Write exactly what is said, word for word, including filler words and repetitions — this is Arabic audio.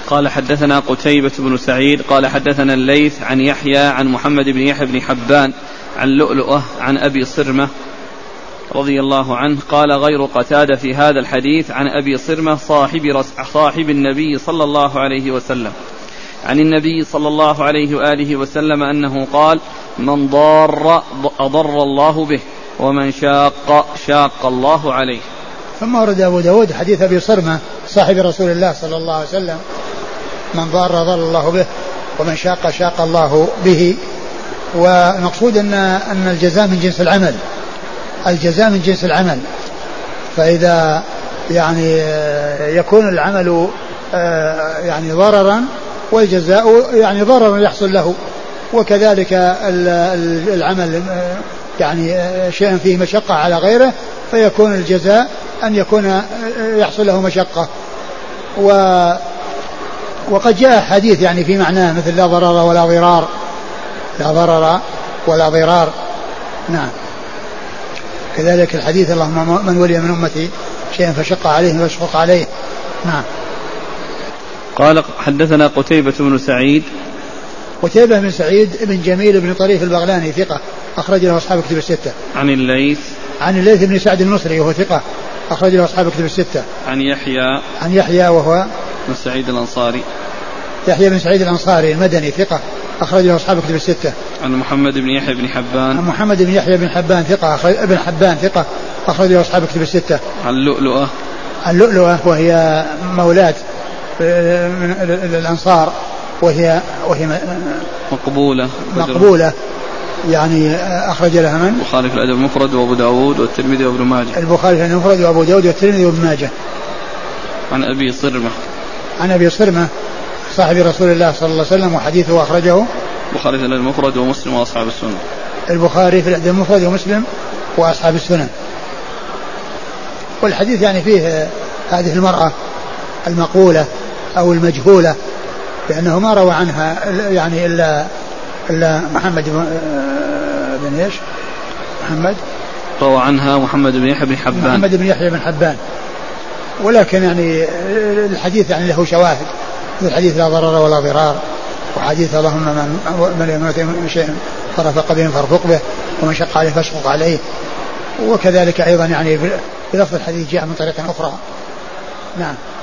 قال حدثنا قتيبة بن سعيد قال حدثنا الليث عن يحيى عن محمد بن يحيى بن حبان عن لؤلؤة عن أبي صرمة رضي الله عنه قال غير قتادة في هذا الحديث عن أبي صرمة صاحب, صاحب النبي صلى الله عليه وسلم عن النبي صلى الله عليه وآله وسلم أنه قال من ضار أضر الله به ومن شاق شاق الله عليه. ثم ورد أبو داود حديث أبي صرمة صاحب رسول الله صلى الله عليه وسلم من ضار ضر الله به ومن شاق شاق الله به. والمقصود أن, أن الجزاء من جنس العمل، الجزاء من جنس العمل، فإذا يعني يكون العمل يعني ضررا والجزاء يعني ضررا يحصل له، وكذلك العمل يعني شيء فيه مشقة على غيره فيكون الجزاء أن يكون يحصل له مشقة. و وقد جاء حديث يعني في معناه مثل لا ضرر ولا ضرار، لا ضرر ولا ضرار. نعم. كذلك الحديث اللهم من ولي من أمتي شيئا فشق عليه فاشفق عليه. نعم. قال حدثنا قتيبة بن سعيد. قتيبة بن سعيد بن جميل بن طريف البغلاني ثقة أخرج له أصحاب كتب الستة. عن الليث. عن الليث بن سعد المصري وهو ثقة أخرج له أصحاب كتب الستة. عن يحيى. عن يحيى وهو بن سعيد الأنصاري. يحيى بن سعيد الأنصاري المدني ثقة أخرج له أصحاب كتب الستة. عن محمد بن يحيى بن حبان. عن محمد بن يحيى بن حبان ثقة أخرج ابن حبان ثقة أخرج له أصحاب كتب الستة. عن لؤلؤة. عن لؤلؤة وهي مولاة من الأنصار وهي وهي مقبولة مقبولة يعني أخرج لها من؟ البخاري في الأدب المفرد وأبو داود والترمذي وابن ماجه. البخاري في الأدب المفرد وأبو داود والترمذي وابن ماجه. عن أبي صرمة. عن أبي صرمة صاحب رسول الله صلى الله عليه وسلم وحديثه أخرجه البخاري في الأدب المفرد ومسلم وأصحاب السنن. البخاري في الأدب المفرد ومسلم وأصحاب السنن. والحديث يعني فيه هذه المرأة المقولة أو المجهولة لأنه ما روى عنها يعني إلا إلا محمد بن إيش محمد روى عنها محمد بن يحيى بن حبان. محمد بن يحيى بن حبان. ولكن يعني الحديث يعني له شواهد مثل حديث لا ضرر ولا ضرار وحديث اللهم من يموت من شيء فرفق به فارفق به ومن شق عليه فاشقق عليه. وكذلك أيضا يعني بلفظ الحديث جاء من طريق أخرى. نعم.